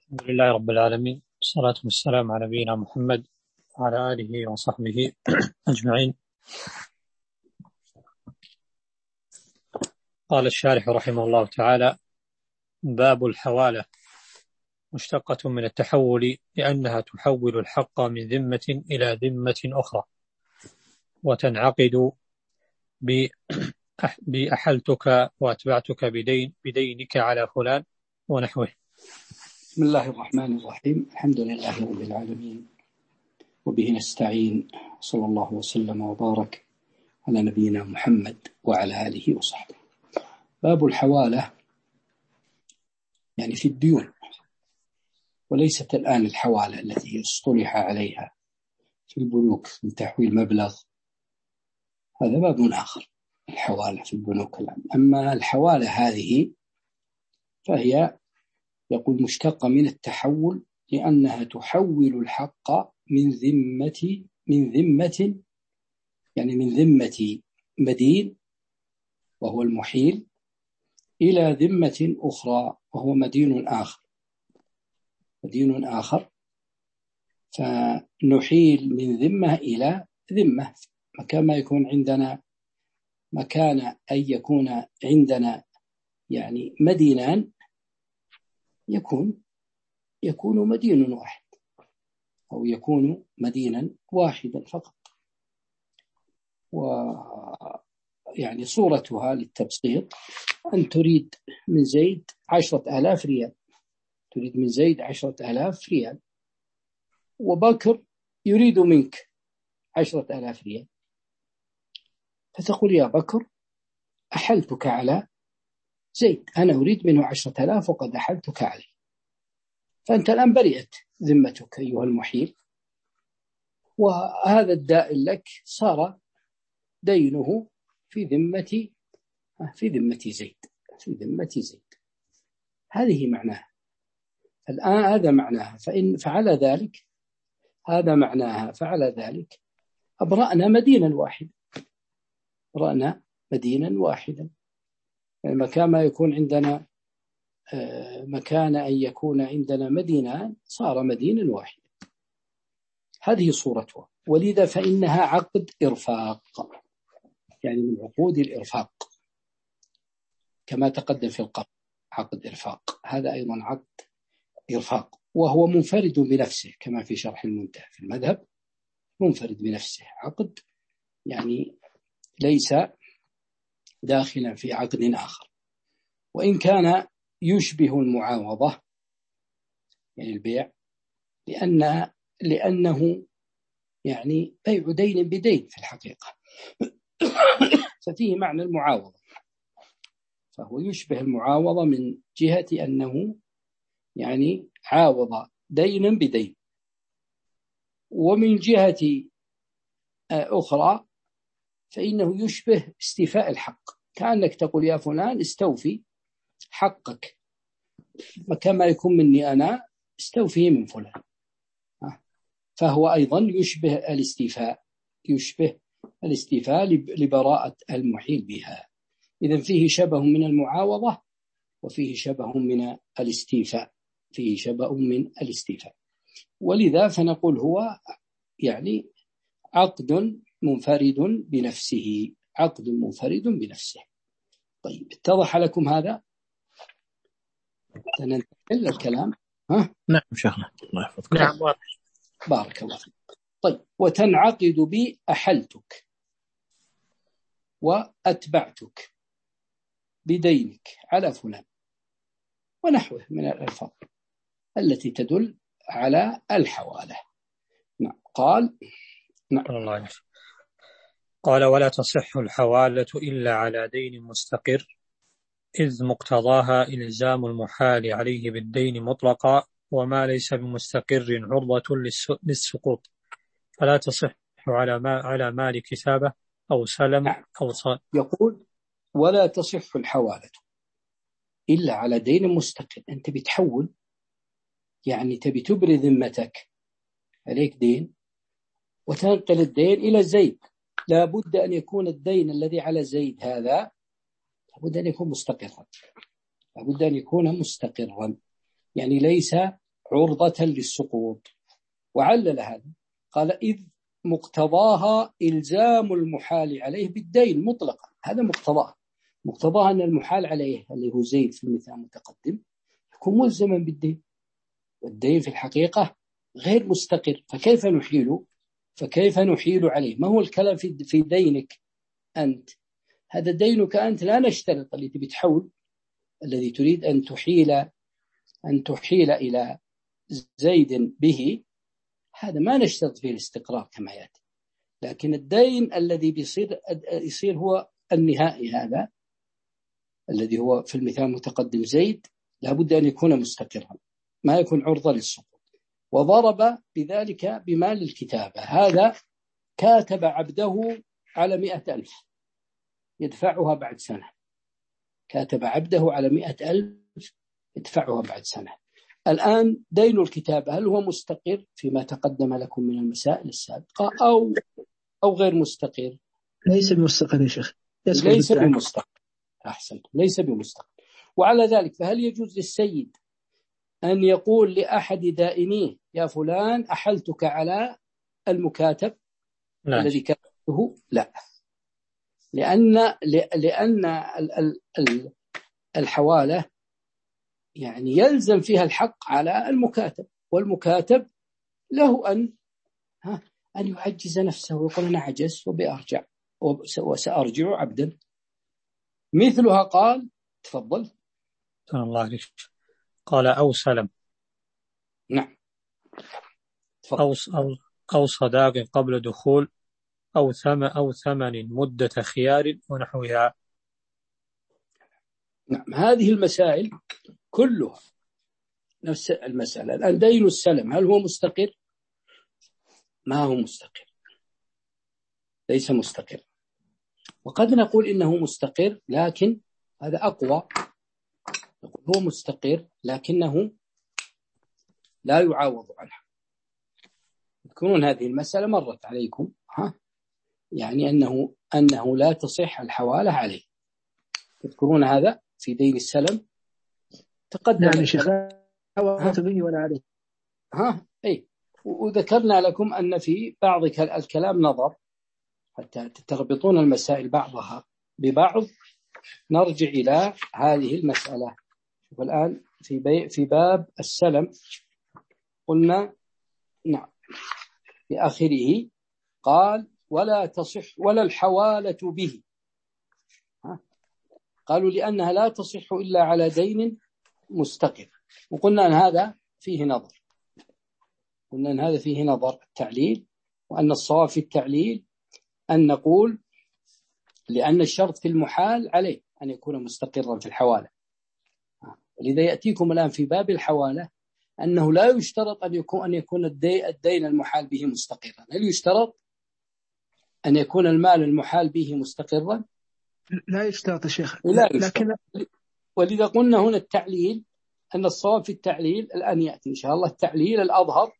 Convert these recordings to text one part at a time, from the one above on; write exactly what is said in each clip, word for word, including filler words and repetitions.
الحمد لله رب العالمين، والصلاة والسلام على نبينا محمد وعلى آله وصحبه أجمعين. قال الشارح رحمه الله تعالى: باب الحوالة، مشتقة من التحول لأنها تحول الحق من ذمة إلى ذمة أخرى، وتنعقد بأحلتك وأتبعتك بدين بدينك على فلان ونحوه. بسم الله الرحمن الرحيم. الحمد لله رب العالمين، وبه نستعين، صلى الله وسلم وبارك على نبينا محمد وعلى آله وصحبه. باب الحوالة يعني في الديون، وليست الآن الحوالة التي اصطلح عليها في البنوك من تحويل مبلغ، هذا باب آخر. الحوالة في البنوك الآن. أما الحوالة هذه فهي يقول مشتقة من التحول لأنها تحول الحق من ذمة من ذمة يعني من ذمة مدين وهو المحيل إلى ذمة أخرى وهو مدين آخر مدين آخر فنحيل من ذمة إلى ذمة، كما يكون عندنا مكان أن يكون عندنا يعني مدينان، يكون يكون مدين واحد أو يكون مدينا واحدا فقط. ويعني صورتها للتبسيط أن تريد من زيد عشرة آلاف ريال، تريد من زيد عشرة آلاف ريال، وبكر يريد منك عشرة آلاف ريال، فتقول يا بكر أحلتك على زيد، أنا أريد منه عشرة آلاف وقد أحلتك عليه، فأنت الآن برئت ذمتك أيها المحيل، وهذا الدائن لك صار دينه في ذمة في ذمة زيد في ذمة زيد هذه معناها الآن، هذا معناها. فإن فعل ذلك هذا معناها فعل ذلك أبرأنا مدينا واحدا أبرأنا مدينا واحدا يعني مكان ما يكون عندنا مكان أن يكون عندنا مدينان صار مدينا واحدا. هذه صورتها، ولذا فإنها عقد إرفاق، يعني من عقود الإرفاق كما تقدم في القبض. عقد إرفاق هذا أيضا عقد إرفاق، وهو منفرد بنفسه كما في شرح المنتهى في المذهب، منفرد بنفسه، عقد يعني ليس داخلا في عقد آخر، وإن كان يشبه المعاوضة يعني البيع، لأن لأنه يعني بيع دين بدين في الحقيقة ففيه معنى المعاوضة، فهو يشبه المعاوضة من جهة أنه يعني عاوض دينا بدين، ومن جهة أخرى فإنه يشبه استيفاء الحق، كأنك تقول يا فلان استوفي حقك، كما يكون مني أنا استوفي من فلان، فهو أيضا يشبه الاستيفاء يشبه الاستيفاء لبراءة المحيل بها. إذن فيه شبه من المعاوضة وفيه شبه من الاستيفاء فيه شبه من الاستيفاء ولذا فنقول هو يعني عقد منفرد بنفسه عقد منفرد بنفسه. طيب، اتضح لكم هذا؟ سننتقل الكلام. ها؟ نعم شيخنا، الله يحفظك. نعم بارك الله فيك. طيب، وتنعقد بأحلتك وأتبعتك بدينك على فلان ونحوه من الألفاظ التي تدل على الحوالة. نعم. قال نعم. الله قال: ولا تصح الحوالة إلا على دين مستقر، إذ مقتضاها إلزام المحال عليه بالدين مطلقا، وما ليس بمستقر عرضة للسقوط، فلا تصح على ما على مال كتابة أو سلم أو صال. يقول ولا تصح الحوالة إلا على دين مستقر. أنت بتحول يعني تبي تبري ذمتك، عليك دين وتنقل الدين إلى زيد، لا بد أن يكون الدين الذي على زيد هذا لا بد أن يكون مستقرا لا بد أن يكون مستقرا يعني ليس عرضة للسقوط. وعلل هذا قال إذ مقتضاها إلزام المحال عليه بالدين مطلقا. هذا مقتضاه مقتضاها أن المحال عليه اللي هو زيد في المثال المتقدم يكون ملزما بالدين، والدين في الحقيقة غير مستقر، فكيف نحيل فكيف نحيل عليه؟ ما هو الكلام في في دينك أنت؟ هذا دينك أنت، لا نشترط اللي تبي تحول، الذي تريد أن تحيل أن تحيل إلى زيد به، هذا ما نشترط فيه الاستقرار كما يأتي. لكن الدين الذي بيصير يصير هو النهائي، هذا الذي هو في المثال المتقدم زيد، لابد أن يكون مستقرا، ما يكون عرضة للسقوط. وضرب بذلك بمال الكتابة، هذا كاتب عبده على مئة ألف يدفعها بعد سنة، كاتب عبده على مئة ألف يدفعها بعد سنة. الآن دين الكتابة هل هو مستقر فيما تقدم لكم من المسائل السابقة أو أو غير مستقر؟ ليس بمستقر يا شيخ، ليس بمستقر. أحسنت، ليس بمستقر. وعلى ذلك فهل يجوز للسيد أن يقول لأحد دائنيه يا فلان أحلتك على المكاتب لا. الذي كتبه؟ لا، لأن لأن الحوالة يعني يلزم فيها الحق على المكاتب، والمكاتب له أن ها أن يعجز نفسه ويقول أنا عجزت وبأرجع وسأرجع عبدا. مثلها قال تفضل الله عليك. قال أو سلم. نعم. أو أو أو صداق قبل دخول أو ثمن أو ثمن مدة خيار ونحوها. نعم، هذه المسائل كلها نفس المسألة. الآن دين السلم هل هو مستقر؟ ما هو مستقر، ليس مستقر. وقد نقول إنه مستقر، لكن هذا أقوى، نقول هو مستقر لكنه لا يعاوض عنه. تذكرون هذه المسألة مرت عليكم، ها؟ يعني أنه أنه لا تصح الحوالة عليه. تذكرون هذا في دين السلم تقدم. نعم شيخ، حوالت به ولا عليه. ها أي، وذكرنا لكم أن في بعض الكلام نظر حتى تربطون المسائل بعضها ببعض. نرجع إلى هذه المسألة. والآن في بي في باب السلم قلنا نعم في آخره قال ولا تصح ولا الحوالة به. ها؟ قالوا لأنها لا تصح إلا على دين مستقر، وقلنا أن هذا فيه نظر، قلنا أن هذا فيه نظر التعليل، وأن الصواب في التعليل أن نقول لأن الشرط في المحال عليه أن يكون مستقرا في الحوالة. لذا يأتيكم الآن في باب الحوالة أنه لا يشترط أن يكون أن يكون الدين المحال به مستقرا. هل يشترط أن يكون المال المحال به مستقرا؟ لا يشترط يا شيخ، لا يشترط. لكن ولذا قلنا هنا التعليل أن الصواب في التعليل الآن يأتي إن شاء الله. التعليل الأظهر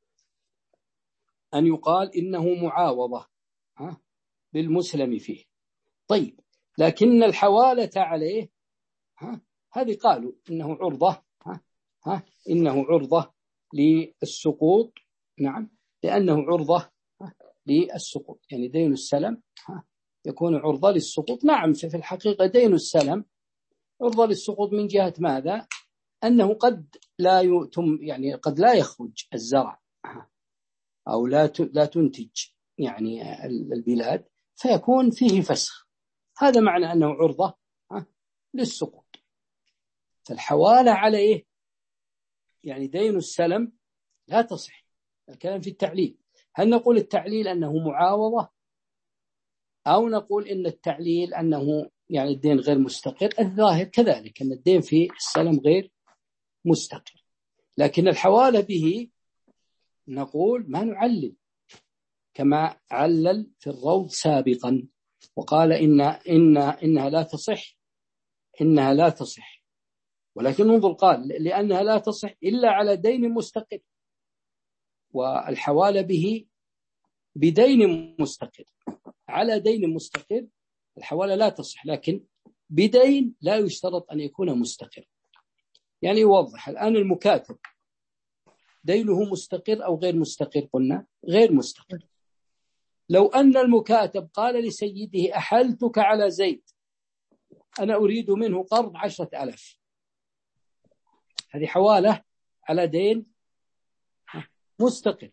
أن يقال إنه معاوضة ها بالمسلم فيه. طيب، لكن الحوالة عليه ها هذه قالوا إنه عرضة ها ها إنه عرضة للسقوط. نعم، لأنه عرضة للسقوط، يعني دين السلم ها يكون عرضة للسقوط. نعم، في الحقيقة دين السلم عرضة للسقوط من جهة ماذا؟ أنه قد لا يتم يعني قد لا يخرج الزرع أو لا لا تنتج يعني البلاد، فيكون فيه فسخ. هذا معنى أنه عرضة للسقوط. فالحوالة عليه يعني دين السلم لا تصح. الكلام في التعليل، هل نقول التعليل أنه معاوضة أو نقول إن التعليل أنه يعني الدين غير مستقر؟ الظاهر كذلك أن الدين في السلم غير مستقر، لكن الحوالة به نقول ما نعلل كما علل في الروض سابقا وقال إن إن إنها لا تصح إنها لا تصح ولكن انظر قال لأنها لا تصح إلا على دين مستقر، والحوالة به بدين مستقر. على دين مستقر الحوالة لا تصح، لكن بدين لا يشترط أن يكون مستقر. يعني يوضح الآن المكاتب دينه مستقر أو غير مستقر؟ قلنا غير مستقر. لو أن المكاتب قال لسيده أحلتك على زيد، أنا أريد منه قرض عشرة آلاف، هذه حوالة على دين مستقر،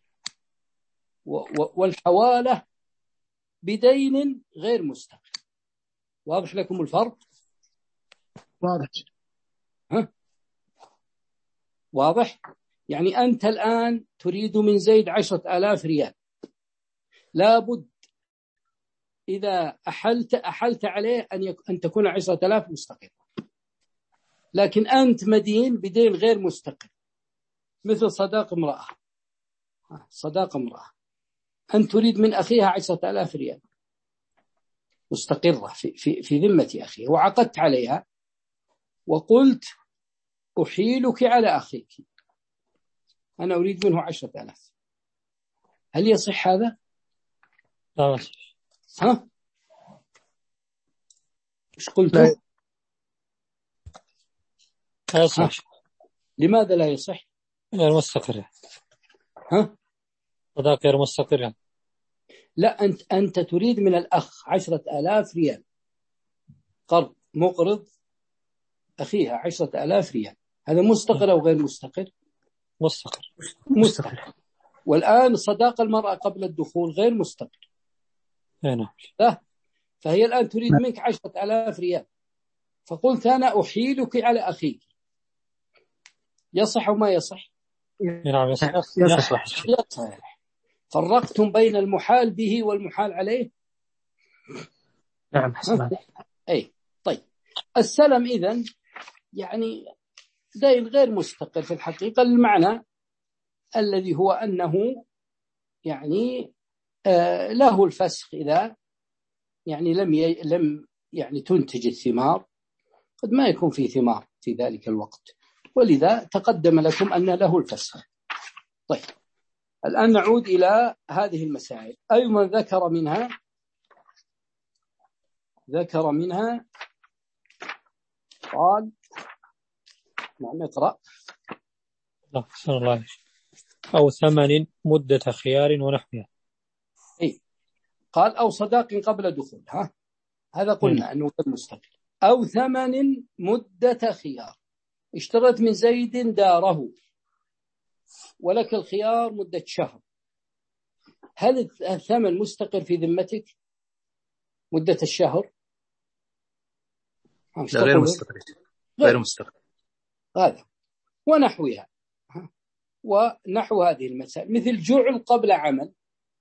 والحوالة بدين غير مستقر. واضح لكم الفرق؟ واضح. ها؟ واضح؟ يعني أنت الآن تريد من زيد عشرة آلاف ريال، لابد إذا أحلت أحلت عليه أن يك... أن تكون عشرة آلاف مستقرة، لكن أنت مدين بدين غير مستقر، مثل صداق امرأة. صداق امرأة أنت تريد من أخيها عشرة آلاف ريال مستقرة في في في ذمة أخيه، وعقدت عليها وقلت أحيلك على أخيك، أنا أريد منه عشرة آلاف، هل يصح هذا؟ لا. ها؟ إيش قلت؟ لا يصح. لماذا لا يصح؟ غير مستقر. ها؟ صداق غير مستقر. لا، أنت أنت تريد من الأخ عشرة آلاف ريال قرض، مقرض أخيها عشرة آلاف ريال، هذا مستقر أو غير مستقر؟ مستقر. مستقر. والآن صداق المرأة قبل الدخول غير مستقر. نعم. فهي الآن تريد منك عشرة آلاف ريال، فقلت أنا أحيلك على أخيك، يصح وما يصح؟ نعم يصح. يصح. يصح. فرقتم بين المحال به والمحال عليه؟ نعم حسنا. أي طيب. السلم إذن يعني دين غير مستقر في الحقيقة، المعنى الذي هو أنه يعني آه له الفسخ إذا يعني لم ي... لم يعني تنتج الثمار، قد ما يكون في ثمار في ذلك الوقت، ولذا تقدم لكم أن له الفسخ. طيب الآن نعود إلى هذه المسائل. أيضا ذكر منها ذكر منها قال نعم اقرأ. لا صلى الله عليه وسلم. أو ثمن مدة خيار ونحوها. إيه قال أو صداق قبل دخول، ها هذا قلنا أنه مستقل. أو ثمن مدة خيار، اشتريت من زيد داره ولك الخيار مدة شهر، هل الثمن مستقر في ذمتك مدة الشهر؟ لا غير مستقر. غير مستقر هذا ونحوها. ونحو هذه المسائل مثل جعل قبل عمل،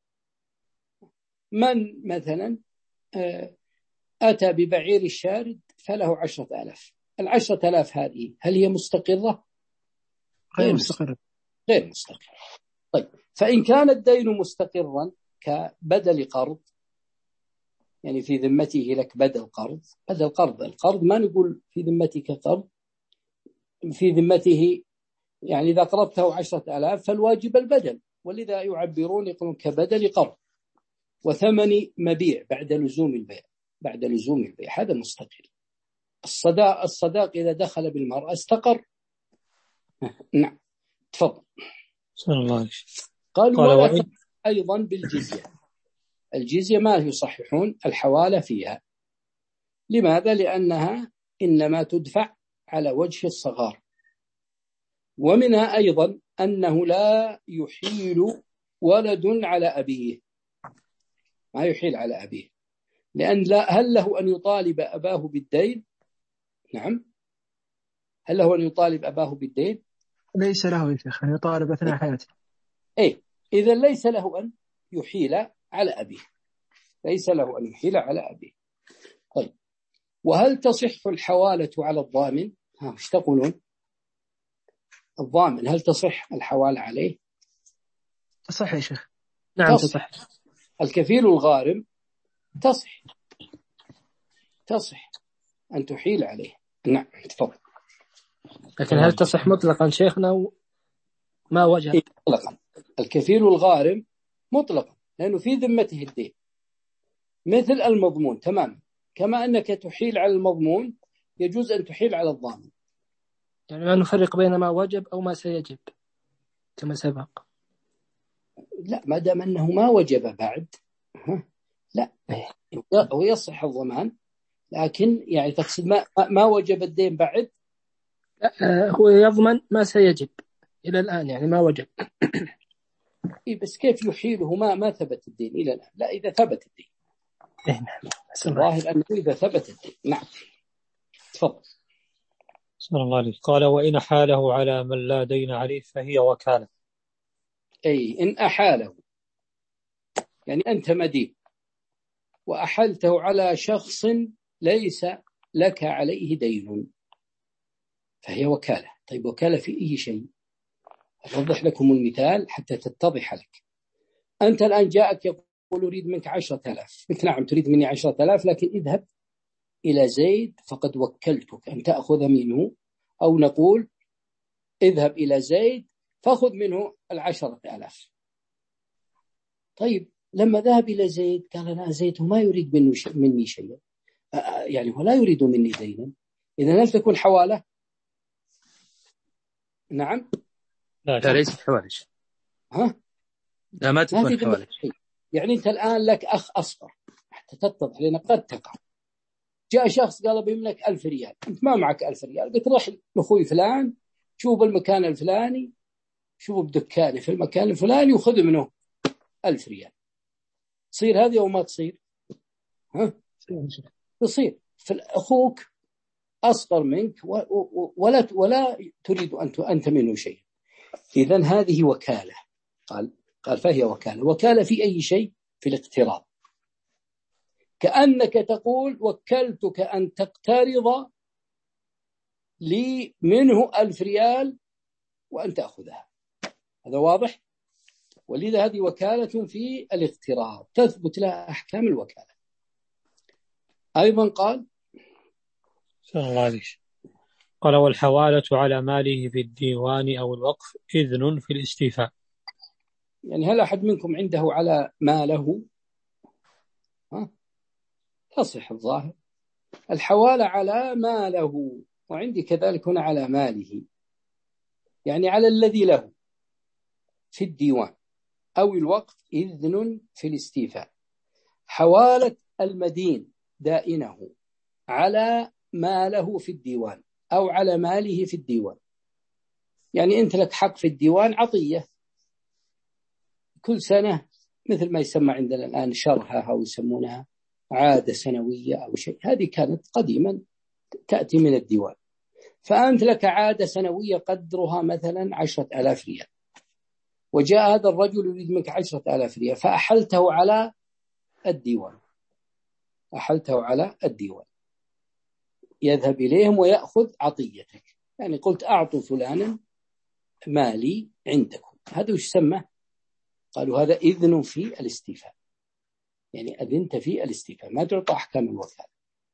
من مثلا أتى ببعير الشارد فله عشرة آلاف، العشرة آلاف هذه هل هي مستقرة؟ غير مستقرة. غير مستقرة. طيب فإن كان الدين مستقرا كبدل قرض، يعني في ذمته لك بدل قرض، بدل قرض، القرض ما نقول في ذمتك قرض، في ذمته يعني إذا قرضته عشرة آلاف فالواجب البدل، ولذا يعبرون يقولون كبدل قرض. وثمن مبيع بعد لزوم البيع، بعد لزوم البيع هذا مستقر. الصداق الصداق إذا دخل بالمرأة استقر. نعم تفضل. صلى الله عليه وسلم. قالوا ولا أيضا بالجزية، الجزية ما يصححون الحوالة فيها، لماذا؟ لأنها إنما تدفع على وجه الصغار. ومنها أيضا أنه لا يحيل ولد على أبيه، ما يحيل على أبيه، لأن لا هل له أن يطالب أباه بالدين؟ نعم هل له أن يطالب أباه بالدين؟ ليس له يا شيخ أن يطالب أثناء حياته. إيه إذا ليس له أن يحيل على أبيه، ليس له أن يحيل على أبيه. طيب وهل تصح الحوالة على الضامن؟ ها ايش تقولون؟ الضامن هل تصح الحوالة عليه؟ تصح يا شيخ. نعم تصح. الكفيل الغارم تصح تصح أن تحيل عليه. نعم تفضل. لكن هل تصح مطلقا شيخنا ما وجه؟ إيه مطلقا. الكفيل الغارم مطلقا لأنه في ذمته الدين مثل المضمون تماما، كما أنك تحيل على المضمون يجوز أن تحيل على الضامن. يعني ما نفرق بين ما وجب أو ما سيجب. كما سبق. لا، ما دام أنه ما وجب بعد لا، هو يصح الضمان، لكن يعني تقصد ما, ما وجب الدين بعد. لا، هو يضمن ما سيجب إلى الآن، يعني ما وجب. إيه بس كيف يحيله ما ما ثبت الدين إلى الآن؟ لا، إذا ثبت الدين. إيه نعم. الظاهر أنه إذا ثبت الدين. نعم تفضل. صلى الله عليه. قال وإن أحاله على من لا دين عليه فهي وكالة. أي إن أحاله، يعني أنت مدين وأحلته على شخص ليس لك عليه دين فهي وكالة. طيب وكالة في أي شيء؟ أوضح لكم المثال حتى تتضح لك. أنت الآن جاءك يقول أريد منك عشرة آلاف، قلت نعم تريد مني عشرة آلاف، لكن اذهب إلى زيد فقد وكلتك أن تأخذ منه، أو نقول اذهب إلى زيد فأخذ منه العشرة آلاف. طيب لما ذهب إلى زيد قال أنا زيد ما يريد منه ش... مني شيئا، يعني هو لا يريد مني دينا، إذا هل تكون حوالة؟ نعم. لا, لا ليست حوالة. ها؟ لا ما تكون حوالة. يعني أنت الآن لك أخ أصغر حتى تتضح لنا قد تقع. جاء شخص قال بيملك ألف ريال، أنت ما معك ألف ريال، قلت روح لأخوي فلان شوف المكان الفلاني، شوف بدكانه في المكان الفلاني وخذ منه ألف ريال. تصير هذه أو ما تصير؟ ها؟ تصير. فأخوك أصغر منك ولا ولا تريد أنت منه شيء، إذن هذه وكالة. قال قال فهي وكالة. وكالة في أي شيء؟ في الاقتراض. كأنك تقول وكلتك أن تقترض لي منه ألف ريال وأن تأخذها. هذا واضح؟ ولذا هذه وكالة في الاقتراض تثبت لها أحكام الوكالة. أيضا قال صلى الله عليه. قال والحوالة على ماله في الديوان أو الوقف إذن في الاستيفاء. يعني هل أحد منكم عنده على ماله؟ ها؟ تصح الظاهر. الحوالة على ماله، وعندي كذلك هنا على ماله، يعني على الذي له في الديوان أو الوقف إذن في الاستيفاء. حوالة المدين دائنه على ماله في الديوان أو على ماله في الديوان، يعني أنت لك حق في الديوان عطية كل سنة، مثل ما يسمى عندنا الآن شرحة أو يسمونها عادة سنوية أو شيء، هذه كانت قديما تأتي من الديوان. فأنت لك عادة سنوية قدرها مثلا عشرة آلاف ريال، وجاء هذا الرجل يريد منك عشرة آلاف ريال فأحلته على الديوان، أحلته على الديوان، يذهب إليهم ويأخذ عطيتك، يعني قلت أعطوا فلانا مالي عندكم، هذا يسمى، قالوا هذا إذن في الاستيفاء، يعني أذنت في الاستيفاء، ما تعطى أحكام الوكالة.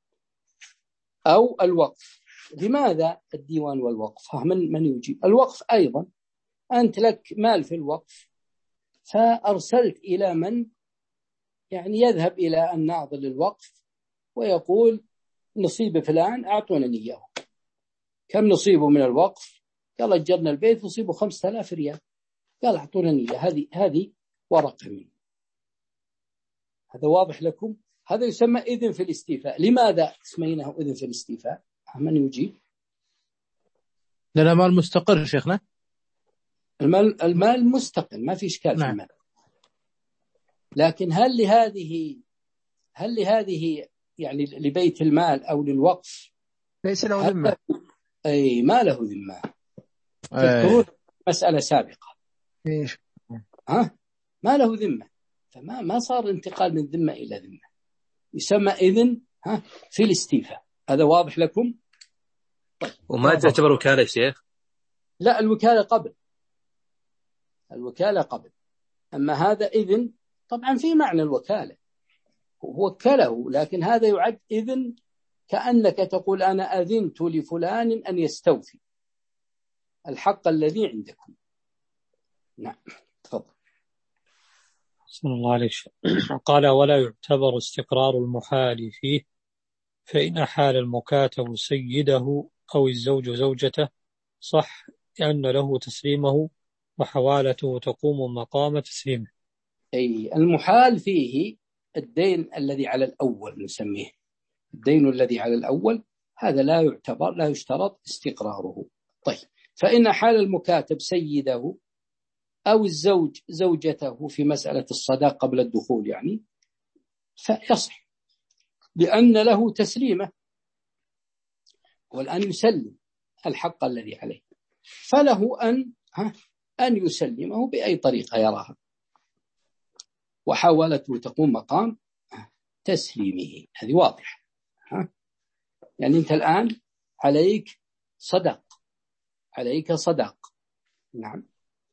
أو الوقف. لماذا الديوان والوقف؟ من من يجيب؟ الوقف أيضا أنت لك مال في الوقف فأرسلت إلى من يعني يذهب إلى الناظر للوقف ويقول نصيب فلان أعطونني إياه، كم نصيبه من الوقف؟ قال أجرنا البيت نصيبه خمسة آلاف ريال، قال أعطونني إياه، هذه هذه ورقة منه. هذا واضح لكم؟ هذا يسمى إذن في الاستيفاء. لماذا سميناه إذن في الاستيفاء؟ من يجيب؟ لأن المال مستقر شيخنا. المال المال مستقل، ما في إشكال. نعم. في المال، لكن هل لهذه هل لهذه يعني لبيت المال أو للوقف ليس له ذمة؟ أي ما له ذمة. تذكرون مسألة سابقة. إيش؟ ها؟ ما له ذمة، فما ما صار انتقال من ذمة إلى ذمة، يسمى إذن ها في الاستيفاء. هذا واضح لكم؟ طيب. وما تعتبر وكالة شيخ؟ لا، الوكالة قبل، الوكالة قبل، أما هذا إذن طبعا في معنى الوكالة، وكله، لكن هذا يعد إذن كأنك تقول أنا أذنت لفلان أن يستوفي الحق الذي عندكم. نعم تفضل. صلى الله عليه وسلم. قال ولا يعتبر استقرار المحال فيه، فإن أحال المكاتب سيده أو الزوج زوجته صح لأن له تسليمه وحوالته تقوم مقام تسليمه. أي المحال فيه الدين الذي على الأول نسميه الدين الذي على الأول، هذا لا يعتبر لا يشترط استقراره. طيب، فإن حال المكاتب سيده أو الزوج زوجته في مسألة الصداق قبل الدخول يعني فيصح، لأن له تسليمه والآن يسلم الحق الذي عليه، فله أن أن يسلمه بأي طريقة يراها، وحاولته تقوم مقام تسليمه. هذه واضحة. يعني أنت الآن عليك صدق عليك صدق نعم.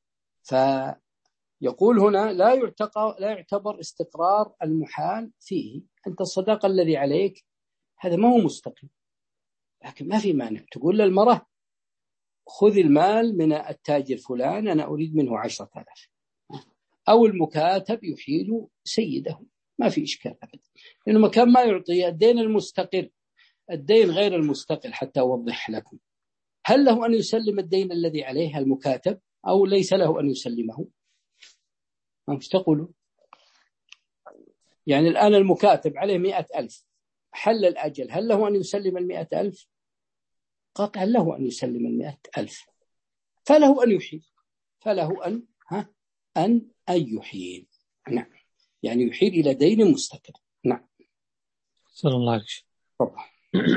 فيقول هنا لا يعتبر لا يعتبر استقرار المحال فيه. أنت الصداق الذي عليك هذا ما هو مستقيم، لكن ما في مانع تقول للمرأة خذ المال من التاجر فلان أنا أريد منه عشرة آلاف، أو المكاتب يحيل سيده، ما في إشكال أبدا، لأنه مكان ما يعطي الدين المستقر الدين غير المستقل. حتى أوضح لكم، هل له أن يسلم الدين الذي عليه المكاتب أو ليس له أن يسلمه؟ ما مش تقولوا؟ يعني الآن المكاتب عليه مئة ألف، حل الأجل، هل له أن يسلم المئة ألف؟ قطعا له أن يسلم المئة ألف، فله أن يحيل فله أن ها أن أن يحيل نعم، يعني يحيل إلى دين مستقر. نعم. صلى الله عليه وسلم. طبعا.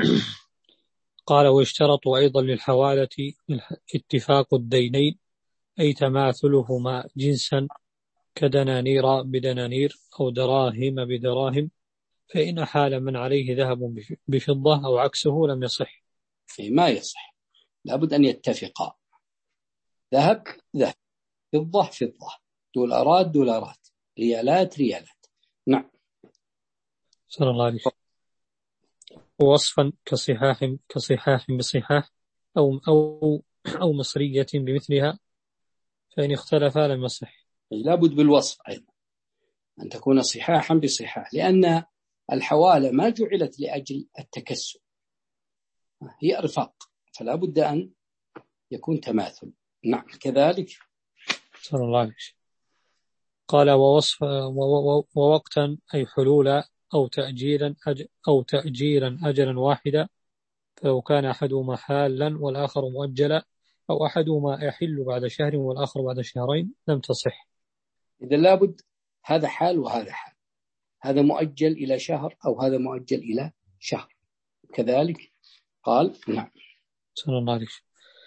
قال ويشترط أيضا للحوالة اتفاق الدينين، أي تماثلهما جنسا كدنانير بدنانير أو دراهم بدراهم، فإن حال من عليه ذهب بفضة أو عكسه لم يصح. ما يصح، لابد أن يتفقا، ذهب ذهب، فضة فضة، دولارات دولارات، ريالات ريالات. نعم. صلى الله عليه وسلم. ووصفا كصحاح كصحاح بصحاح أو أو أو مصرية بمثلها، فإن اختلفا لم يصح. لابد بالوصف أيضا أن تكون صحاحا بصحاح، لأن الحوالة ما جعلت لأجل التكسب، هي إرفاق، فلا بد أن يكون تماثل. نعم كذلك. صلى الله عليه وسلم. قال ووصف ووقتا أي حلولا أو تأجيلا أج أو تأجيلا أجلا واحدا، فلو كان أحدهما حالا والآخر مؤجلا، أو أحدهما يحل بعد شهر والآخر بعد شهرين، لم تصح. إذا لابد هذا حال وهذا حال، هذا مؤجل إلى شهر أو هذا مؤجل إلى شهر كذلك. قال نعم. صلى الله عليه وسلم.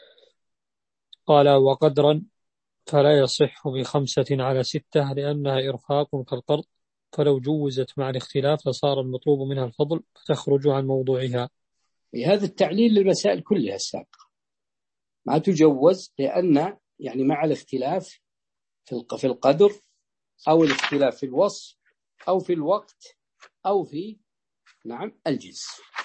قال وقدرا فلا يصح بخمسة على ستة، لأنها إرفاق كالقرض، فلو جوزت مع الاختلاف لصار المطلوب منها الفضل فتخرج عن موضوعها. هذا التعليل للمسائل كلها السابقة، ما تجوز لأن يعني مع الاختلاف في القدر أو الاختلاف في الوصف أو في الوقت أو في نعم الجنس،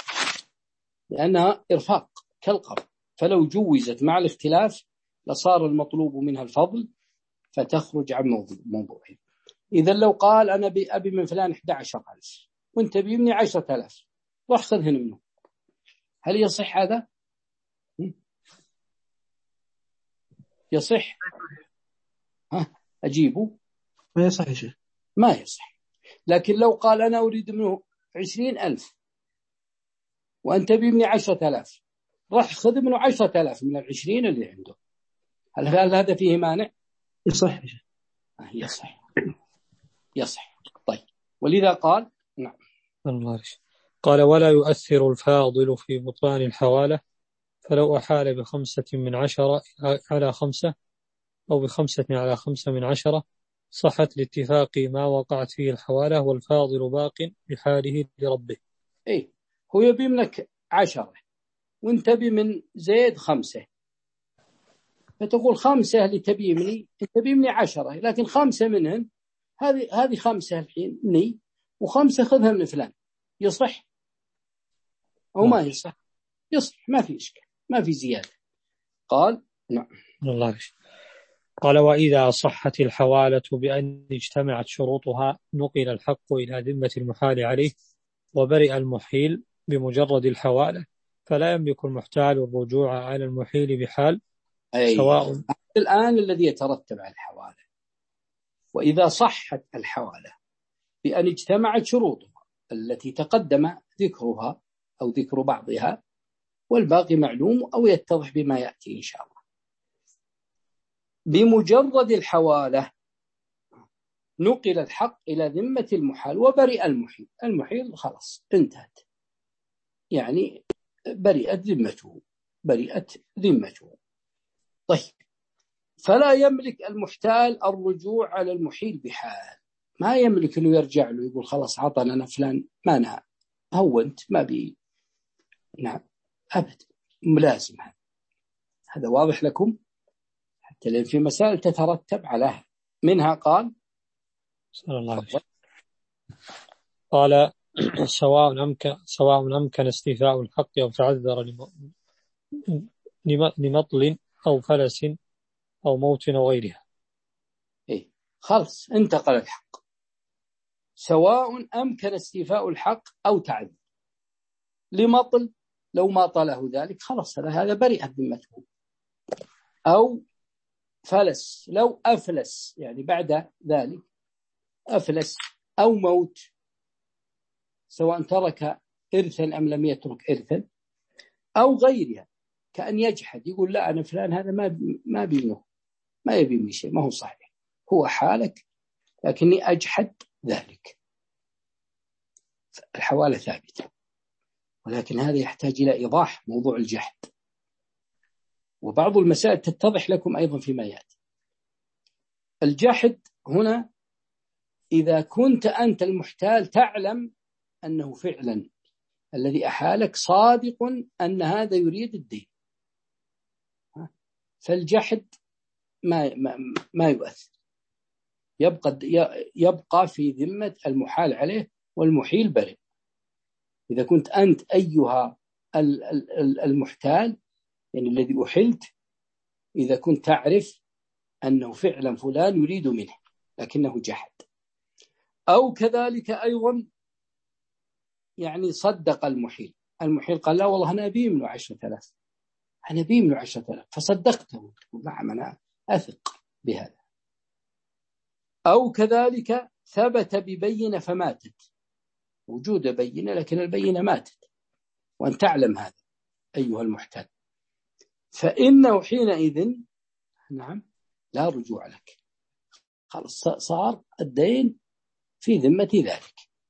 لأنها إرفاق كالقرض، فلو جوزت مع الاختلاف لصار المطلوب منها الفضل فتخرج عن موضوعه. إذا لو قال أنا أبي من فلان أحد عشر ألف وانت بيمني عشرة ألاف، روح خذهن منه، هل يصح هذا؟ يصح؟ ها أجيبه؟ ما يصح يا شيخ، ما يصح. لكن لو قال أنا أريد منه عشرين ألف وأنت بيمني عشرة ألاف، راح خذ منه عشرة ألاف من العشرين اللي عنده، هل هذا فيه مانع؟ يصح يا شيخ. يصح يصح. طيب، ولذا قال نعم. الله قال ولا يؤثر الفاضل في بطلان الحوالة، فلو أحال بخمسة من عشرة على خمسة أو بخمسة على خمسة من عشرة صحت لاتفاق ما وقعت فيه الحوالة، والفاضل باق بحاله لربه. إيه، هو يبي منك عشرة وانت بي من زيد خمسة، فتقول خمسة اللي تبي مني انت بي مني عشرة، لكن خمسة منهن هذه هذه خمسة الحين مني وخمسة خذها من فلان، يصح أو ما يصح؟ يصح، ما في إشكال، ما في زيادة. قال نعم. الله عليه. قال وإذا صحت الحوالة بأن اجتمعت شروطها نقل الحق إلى ذمة المحال عليه، وبرئ المحيل بمجرد الحوالة، فلا يملك المحتال الرجوع على المحيل بحال، أي. سواء الآن الذي يترتب على الحوالة، وإذا صحت الحوالة بأن اجتمعت شروطها التي تقدم ذكرها أو ذكر بعضها والباقي معلوم أو يتضح بما يأتي إن شاء الله، بمجرد الحوالة نقل الحق إلى ذمة المحال وبرئ المحيل. المحيل خلاص انتهت، يعني برئت ذمته برئت ذمته طيب، فلا يملك المحتال الرجوع على المحيل بحال، ما يملك أنه يرجع له يقول خلاص عطنا أنا فلان ما أنا هونت ما بي، نعم أبد، ملازم هذا. هذا واضح لكم؟ حتى لأن في مسائل تترتب عليها، منها قال صلى الله عليه وسلم قال سواء أمكن سواء أمكن استيفاء الحق أو تعذر لمطل أو فلس أو موت أو غيرها. إيه خلص انتقل الحق، سواء أمكن استيفاء الحق أو تعذر لمطل، لو ما طاله ذلك خلص هذا برئت ذمته، أو فلس لو أفلس يعني بعد ذلك أفلس، أو موت سواء ترك إرثا أم لم يترك إرثا، أو غيرها كأن يجحد يقول لا أنا فلان هذا ما ما بينه ما يبي مني شيء، ما هو صحيح، هو حالك لكني أجحد ذلك. الحوالة ثابتة، ولكن هذا يحتاج إلى إيضاح موضوع الجحد، وبعض المسائل تتضح لكم أيضا فيما يأتي. الجحد هنا إذا كنت أنت المحتال تعلم أنه فعلا الذي أحالك صادق أن هذا يريد الدين، فالجحد ما ما, ما يؤثر، يبقى يبقى في ذمة المحال عليه والمحيل برئ. إذا كنت أنت أيها المحتال يعني الذي أحلت، إذا كنت تعرف أنه فعلا فلان يريد منه لكنه جحد، أو كذلك أيضا يعني صدق المحيل، المحيل قال لا والله أنا أبي منه عشرة آلاف، أنا أبي منه عشرة آلاف فصدقته، نعم أنا أثق بهذا. أو كذلك ثبت ببينة فماتت، وجود بينة لكن البينة ماتت وأن تعلم هذا أيها المحتال، فإنه حينئذ نعم لا رجوع لك، خلاص صار الدين في ذمة ذلك.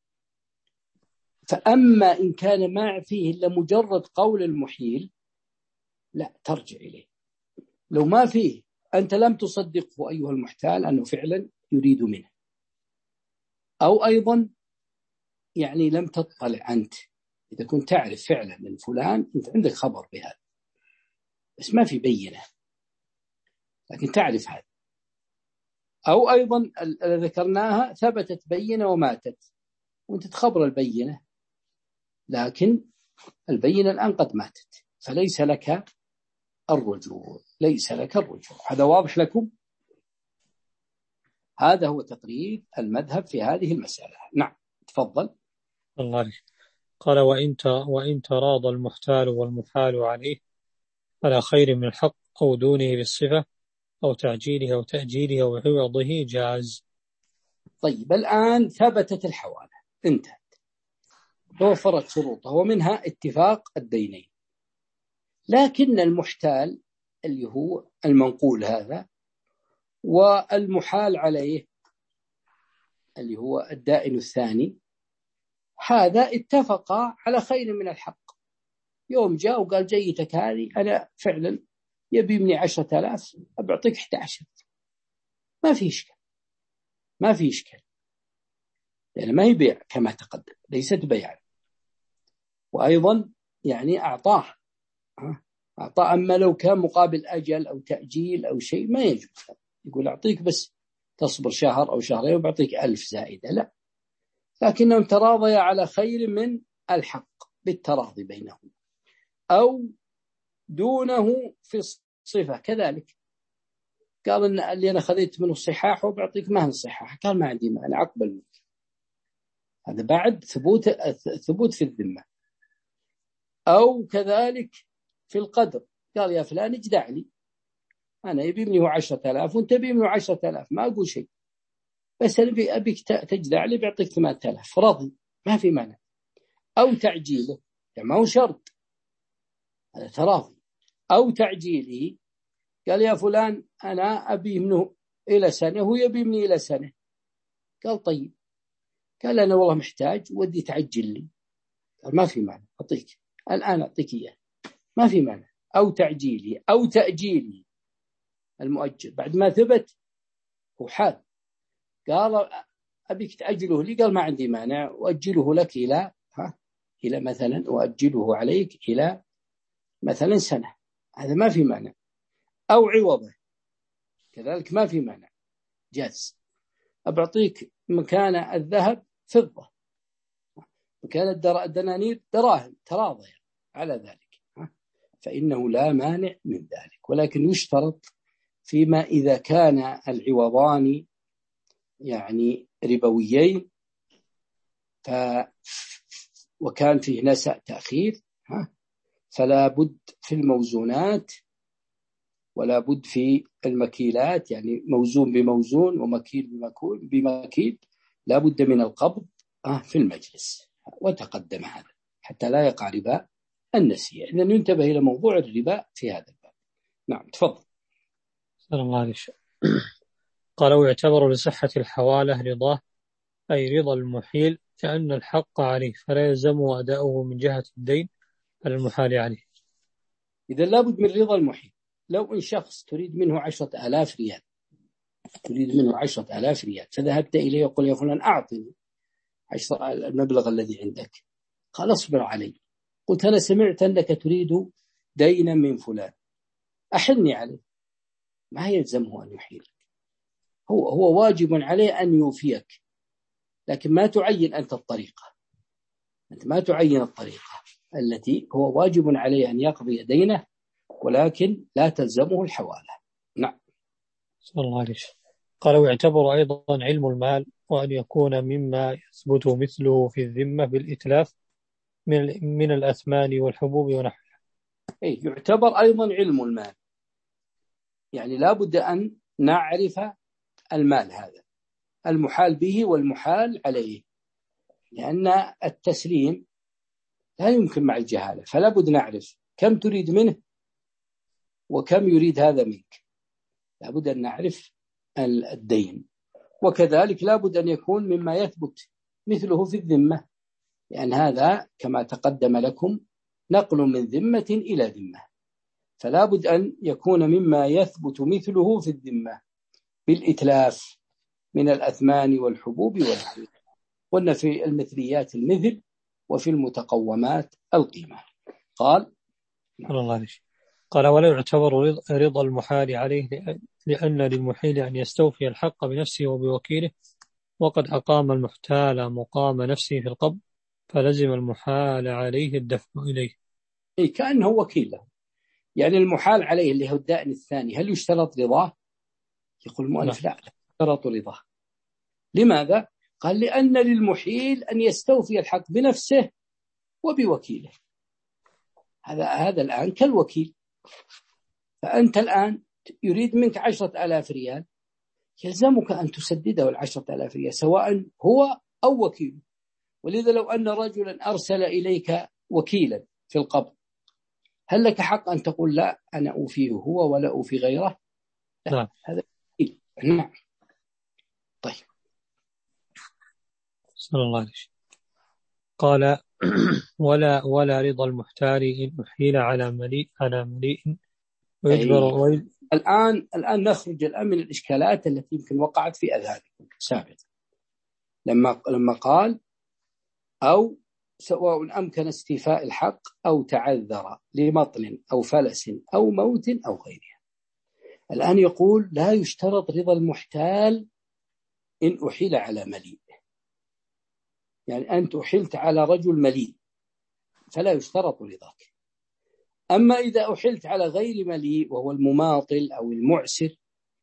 فأما إن كان ما فيه إلا مجرد قول المحيل لا ترجع إليه، لو ما فيه أنت لم تصدقه أيها المحتال أنه فعلا يريد منه، أو أيضا يعني لم تطلع أنت، إذا كنت تعرف فعلا من فلان أنت عندك خبر بهذا بس ما في بينة لكن تعرف هذا، أو أيضا ذكرناها ثبتت بينة وماتت وأنت تخبر البينة لكن البينة الآن قد ماتت، فليس لك الرجوع، ليس لك الرجوع. هذا واضح لكم؟ هذا هو تقريب المذهب في هذه المسألة. نعم تفضل. الله قال وإن وإن تراضى المحتال والمحال عليه على خير من الحق أو دونه بالصفة أو تعجيله أو تأجيله أو عوضه جاز. طيب الآن ثبتت الحوالة انتهت، توفرت شروطها ومنها اتفاق الدينين، لكن المحتال اللي هو المنقول هذا والمحال عليه اللي هو الدائن الثاني هذا اتفقا على خير من الحق. يوم جاء وقال جيتك هذه أنا فعلا يبي مني عشرة آلاف أبعطيك إحدى عشر، ما في إشكال ما في إشكال يعني ما هي بيع كما تقدم، ليست بيع. وأيضا يعني أعطاه أعطاه، أما لو كان مقابل أجل أو تأجيل أو شيء ما يجوز، يقول أعطيك بس تصبر شهر أو شهرين وبعطيك ألف زائدة، لا، لكنهم تراضيا على خير من الحق بالتراضي بينهم، أو دونه في الصفة كذلك، قال إن اللي أنا خذيت منه الصحاح وبعطيك مهن الصحاح، قال ما عندي مهن أقبل منك، هذا بعد ثبوت ثبوت في الذمة. أو كذلك في القدر، قال يا فلان اجدع لي أنا يبي منه عشرة آلاف وأنت بي منه عشرة آلاف، ما أقول شيء، بس أنا أبيك تجدع لي بيعطيك ثمانية آلاف، راضي ما في مانع. أو تعجيله، يعني ما هو شرط، هذا تراضي. أو تعجيله، قال يا فلان أنا أبي منه إلى سنة، هو يبي مني إلى سنة، قال طيب، قال أنا والله محتاج ودي تعجل لي، قال ما في مانع أعطيك الآن، أعطيك إياه ما في مانع. أو تعجيلي أو تأجيلي، المؤجل بعد ما ثبت هو حال، قال أبيك تأجله لي، قال ما عندي مانع، وأجله لك إلى ها إلى مثلا، وأجله عليك إلى مثلا سنة، هذا ما في مانع. أو عوضه كذلك ما في مانع، جاز. أبعطيك مكان الذهب فضة، مكان الدنانير دراهم، تراضي على ذلك، فإنه لا مانع من ذلك. ولكن يشترط فيما إذا كان العوضان يعني ربويين ف وكان فيه نسأ تأخير، فلا بد في الموزونات ولا بد في المكيلات، يعني موزون بموزون ومكيل بمكيل بمكيل، لا بد من القبض في المجلس، وتقدم هذا حتى لا يقع ربا النسيئة. إذن ينتبه إلى موضوع الربا في هذا الباب. نعم تفضل. صلى الله عليه وسلم. قالوا يعتبر لصحة الحوالة رضاه، أي رضا المحيل، كأن الحق عليه، فلا يلزم أداؤه من جهة الدين المحال عليه. إذا لابد من رضا المحيل. لو إن شخص تريد منه عشرة آلاف ريال، تريد منه عشرة آلاف ريال، فذهبت إليه يقول يا فلان أعطني عشرة المبلغ الذي عندك، قال أصبر علي. قلت أنا سمعت أنك تريد دينا من فلان، أحلني عليه، ما يلزمه أن يحيلك، هو هو واجب عليه أن يوفيك، لكن ما تعين أنت الطريقة، أنت ما تعين الطريقة التي هو واجب عليه أن يقضي دينه، ولكن لا تلزمه الحوالة. نعم. صلى الله عليه وسلم. قالوا يعتبر أيضا علم المال، وأن يكون مما يثبت مثله في الذمة بالإتلاف من من الأثمان والحبوب ونحوها. أي يعتبر أيضا علم المال، يعني لا بد أن نعرف المال هذا المحال به والمحال عليه، لأن التسليم لا يمكن مع الجهالة، فلا بد نعرف كم تريد منه وكم يريد هذا منك، لا بد أن نعرف الدين. وكذلك لا بد أن يكون مما يثبت مثله في الذمة، لأن هذا كما تقدم لكم نقل من ذمة إلى ذمة، فلا بد أن يكون مما يثبت مثله في الذمة بالإتلاف من الأثمان والحبوب والحبوب. قلنا في المثليات المثل، وفي المتقومات القيمة. قال الله عليه. قال ولا يعتبر رضا المحال عليه، لأن للمحيل أن يستوفي الحق بنفسه وبوكيله، وقد أقام المحتال مقام نفسه في القبض، فلزم المحال عليه الدفع إليه. إيه كأنه وكيل له، يعني المحال عليه اللي هو الدائن الثاني هل يشترط رضاه؟ يقول المؤلف لا، لا يشترط رضاه. لماذا؟ قال لأن للمحيل أن يستوفي الحق بنفسه وبوكيله، هذا هذا الآن كالوكيل. فأنت الآن يريد منك عشرة آلاف ريال، يلزمك أن تسدده العشرة آلاف ريال سواء هو أو وكيله. ولذا لو أن رجلا أرسل إليك وكيلا في القبض، هل لك حق أن تقول لا أنا أوفيه هو ولا أوفي غيره؟ لا. نعم. هذا وكيل. نعم. طيب. صلى الله عليه وسلم. قال ولا ولا رضا المحتال إن أحيل على مليء على مليء ويجبر. أي. ويد... الآن الآن نخرج الآن من الإشكالات التي يمكن وقعت في أذهانكم سابقا، لما لما قال أو سواء أمكن استيفاء الحق أو تعذر لمطل أو فلس أو موت أو غيرها. الآن يقول لا يشترط رضا المحتال إن أحيل على مليء، يعني أنت أحلت على رجل مليء فلا يشترط رضاك. أما إذا أحلت على غير مليء وهو المماطل أو المعسر،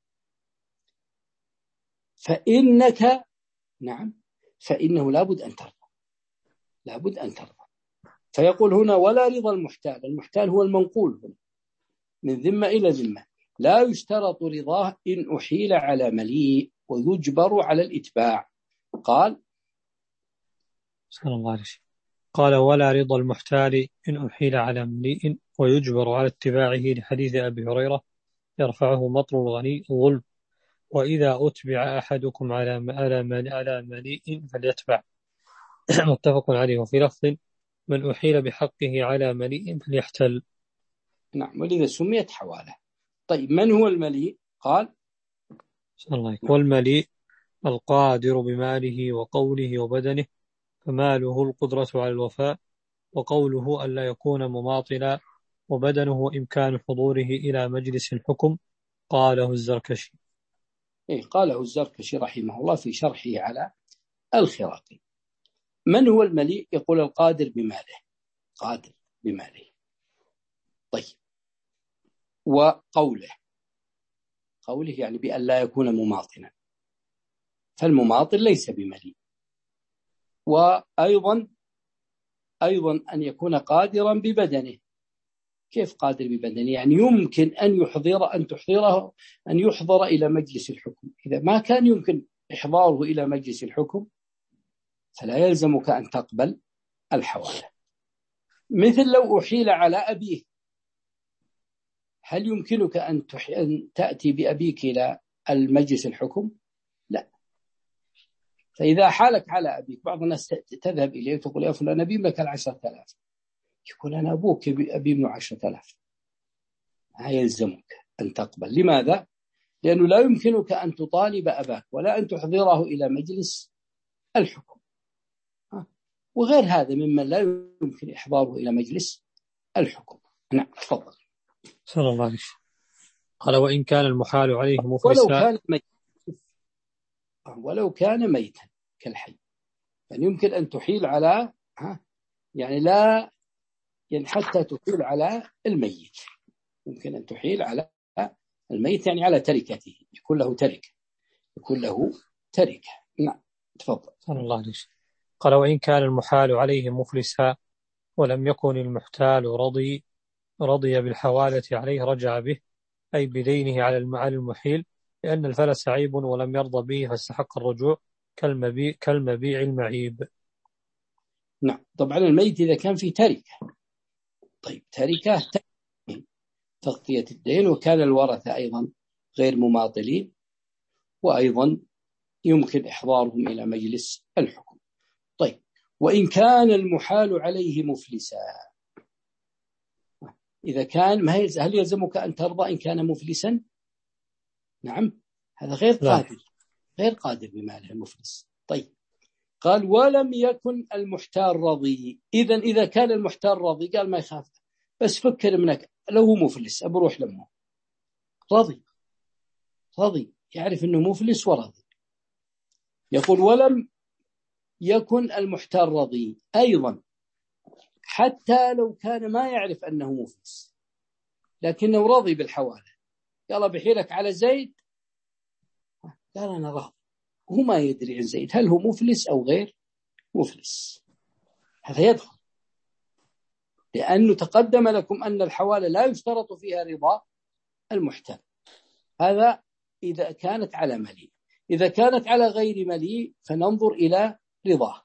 فإنك نعم فإنه لابد أن ترضى، لابد أن ترضى. فيقول هنا ولا رضا المحتال، المحتال هو المنقول هنا من ذمة إلى ذمة، لا يشترط رضاه إن أحيل على مليء ويجبر على الإتباع. قال صلى الله عليه وسلم قال ولا رضا المحتال إن أحيل على مليء ويجبر على اتباعه، لحديث أبي هريرة يرفعه مطر الغني ظلم، وإذا أتبع أحدكم على على مليء فليتبع. متفق عليه. وفي لفظ من أحيل بحقه على مليء فليحتل. نعم، ولذا سميت حوالة. طيب من هو المليء؟ قال صلى الله عليه وسلم والمليء القادر بماله وقوله وبدنه، فماله القدرة على الوفاء، وقوله ألا يكون مماطلا، وبدنه إمكان حضوره إلى مجلس الحكم. قاله الزركشي. إيه قاله الزركشي رحمه الله في شرحه على الخراقي. من هو المليء؟ يقول القادر بماله، قادر بماله. طيب وقوله، قوله يعني بأن لا يكون مماطنا، فالمماطل ليس بمليء. وأيضا أيضا أن يكون قادرا ببدنه. كيف قادر ببدنه؟ يعني يمكن أن يحضر أن تحضره أن يحضر إلى مجلس الحكم. إذا ما كان يمكن إحضاره إلى مجلس الحكم فلا يلزمك أن تقبل الحوالة. مثل لو أحيل على أبيه، هل يمكنك أن, أن تأتي بأبيك إلى المجلس الحكم؟ لا. فإذا حالك على أبيك، بعض الناس تذهب إليه وتقول يا فلان أبي لك العشرة آلاف، يقول أنا أبوك أبي من عشرة آلاف، لا يلزمك أن تقبل. لماذا؟ لأنه لا يمكنك أن تطالب أباك ولا أن تحضره إلى مجلس الحكم. وغير هذا ممن لا يمكن إحضاره إلى مجلس الحكم. نعم تفضل. صلى الله عليه وسلم قال وإن كان المحال عليه مفلسا ولو كان ميتا، ولو كان ميتا كالحي، يعني يمكن أن تحيل على ها يعني لا يعني حتى تحيل على الميت، يمكن أن تحيل على الميت يعني على تركته، يكون له تركة، يكون له تركة. نعم تفضل. صلى الله عليه وسلم قال وإن كان المحال عليه مفلسا ولم يكن المحتال رضي رضي بالحوالة عليه رجع به، أي بدينه على المحيل، لأن الفلس عيب ولم يرضى به فاستحق الرجوع، كالمبيع, كالمبيع المعيب. نعم طبعا الميت إذا كان في تركة، طيب تركة تغطية الدين، وكان الورثة أيضا غير مماطلين، وأيضا يمكن إحضارهم إلى مجلس الحكم. طيب وإن كان المحال عليه مفلسا، إذا كان ما هل يلزمك أن ترضى إن كان مفلسا؟ نعم هذا غير قادر، غير قادر بماله المفلس. طيب قال ولم يكن المحتال رضي، إذن إذا كان المحتال رضي قال ما يخاف، بس فكر منك لو مفلس أبروح لمه، رضي رضي يعرف أنه مفلس ورضي. يقول ولم يكن المحتال رضي أيضا حتى لو كان ما يعرف أنه مفلس لكنه راضي بالحوالة، قال بحيلك على زيد، قال أنا راضي، هو ما يدري عن زيد هل هو مفلس أو غير مفلس، هذا يدخل، لأنه تقدم لكم أن الحوالة لا يشترط فيها رضا المحتال. هذا إذا كانت على مليء، إذا كانت على غير مليء فننظر إلى رضاه،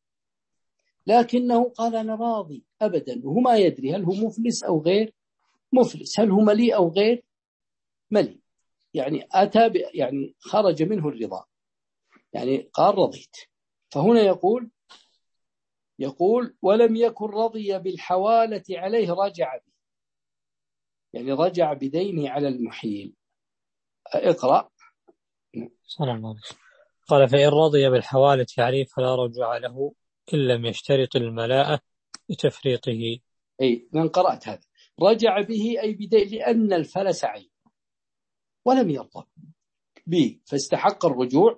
لكنه قال أنا راضي أبدا وهو ما يدري هل هو مفلس أو غير مفلس، هل هو مليء أو غير مليء، يعني أتى يعني خرج منه الرضا، يعني قال رضيت. فهنا يقول يقول ولم يكن رضي بالحوالة عليه رجع به، يعني رجع بدينه على المحيل. اقرأ. صلى الله عليه وسلم قال فإن رضي بالحوالة عليه فلا رجوع له إن لم يشترط الملاءة لتفريطه. أي من قرأت هذا رجع به أي بدين، لأن الفلس عيب ولم يرضى به فاستحق الرجوع،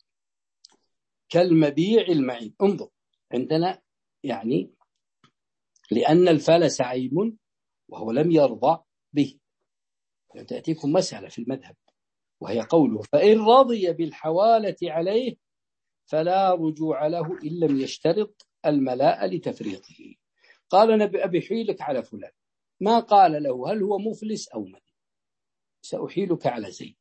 كالمبيع المعيب. انظر عندنا يعني لأن الفلس عيب وهو لم يرضى به، تأتيكم مسألة في المذهب وهي قوله فإن رضي بالحوالة عليه فلا رجوع له إن لم يشترط الملاء لتفريطه. قال أنا أبي حيلك على فلان، ما قال له هل هو مفلس أو مدين، سأحيلك على زيد.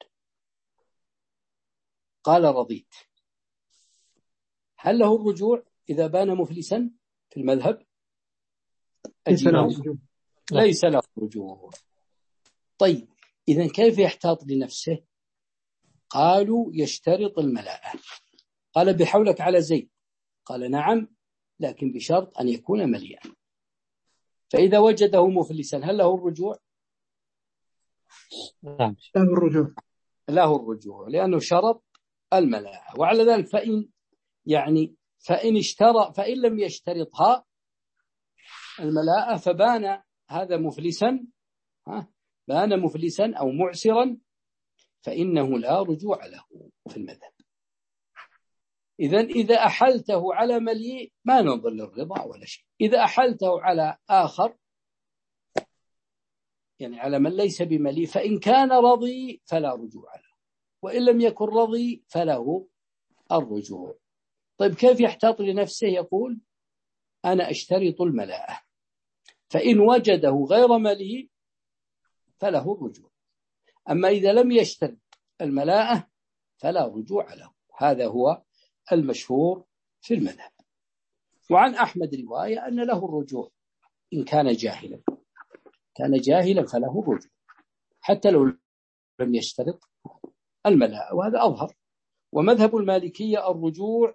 قال رضيت. هل له الرجوع إذا بان مفلسا في المذهب؟ أجيبه ليس له رجوع. طيب إذن كيف يحتاط لنفسه؟ قالوا يشترط الملاءة. قال بحولك على زيد. قال نعم، لكن بشرط أن يكون مليئا. فإذا وجده مفلسا هل له الرجوع؟ له الرجوع له الرجوع لأنه شرط الملاءة. وعلى ذلك فإن يعني فإن اشترى فإن لم يشترطها الملاءة فبان هذا مفلسا، ها بان مفلسا أو معسرا، فإنه لا رجوع له في المذهب. إذن إذا أحلته على مليء ما ننظر للرضا ولا شيء. إذا أحلته على آخر يعني على من ليس بمليء فإن كان رضي فلا رجوع له، وإن لم يكن رضي فله الرجوع. طيب كيف يحتاط لنفسه؟ يقول أنا أشترط الملاءة، فإن وجده غير مليء فله الرجوع. أما إذا لم يشترط الملاءة فلا رجوع له. هذا هو المشهور في المذهب. وعن أحمد رواية أن له الرجوع إن كان جاهلا، كان جاهلا فله الرجوع حتى لو لم يشترط الملاءة، وهذا أظهر. ومذهب المالكية الرجوع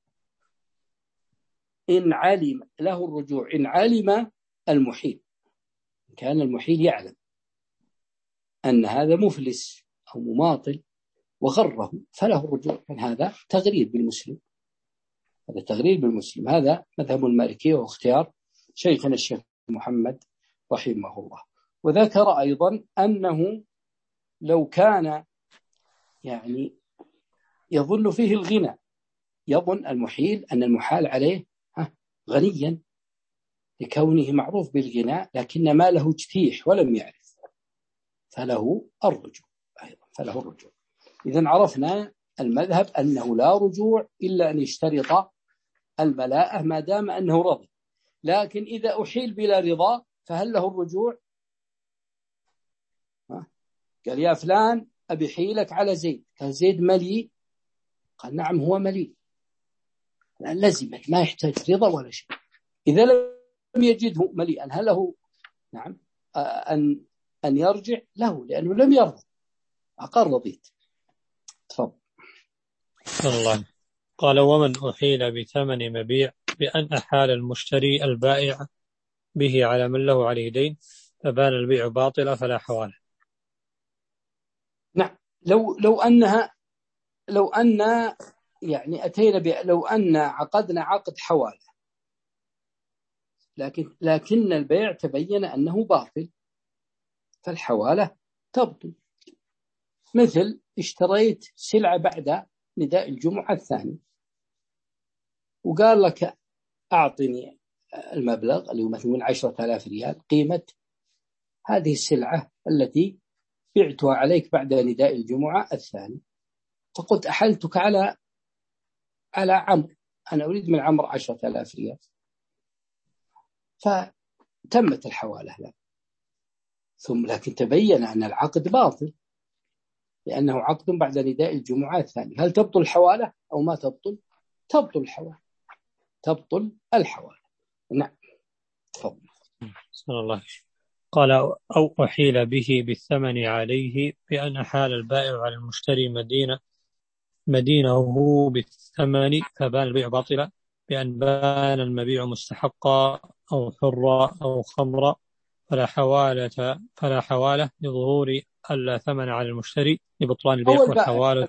إن علم له الرجوع إن علم المحيل، كان المحيل يعلم أن هذا مفلس أو مماطل وغره فله الرجوع. من هذا تغريب بالمسلم، هذا تغريب بالمسلم. هذا مذهب المالكية واختيار شيخنا الشيخ محمد رحمه الله. وذكر أيضا أنه لو كان يعني يظن فيه الغنى، يظن المحيل أن المحال عليه غنيا لكونه معروف بالغنى لكن ما له اجتيح ولم يعرف، فله الرجوع أيضا فله الرجوع. إذن عرفنا المذهب أنه لا رجوع إلا أن يشترط الملاءة ما دام أنه رضي. لكن إذا أحيل بلا رضا فهل له الرجوع؟ قال يا فلان أبي حيلك على زيد، كان زيد مليء، قال نعم هو مليء، لزمت ما يحتاج رضا ولا شيء. إذا لم يجده مليئا هل له نعم أن أن يرجع؟ له، لأنه لم يرضى، أقر رضيت. تفضل. الله قال ومن أحيل بثمن مبيع بأن أحال المشتري البائع به على من له عليه دين فبان البيع باطلا فلا حواله. نعم لو لو أنها لو أن يعني أتينا ب لو أن عقدنا عقد حواله لكن لكن البيع تبين أنه باطل فالحواله تبطل. مثل اشتريت سلعة بعد نداء الجمعة الثاني وقال لك أعطني المبلغ اللي هو مثلا عشرة آلاف ريال قيمة هذه السلعة التي بعتها عليك بعد نداء الجمعة الثاني، فقلت أحلتك على على عمرو، أنا أريد من عمرو عشرة آلاف ريال، فتمت الحوالة له. ثم لكن تبين أن العقد باطل لأنه عقد بعد نداء الجمعة الثاني. هل تبطل الحوالة أو ما تبطل؟ تبطل الحوالة، تبطل الحوالة. نعم تفضل. صلى الله عليه وسلم. قال أو أحيل به بالثمن عليه بأن أحال البائع على المشتري مدينة مدينه بالثمن فبان البيع باطلا بأن بان المبيع مستحقا أو حرا أو خمرا فلا حوالة فلا حوالة لظهور ألا ثمن على المشتري لبطلان البيع والحوالة.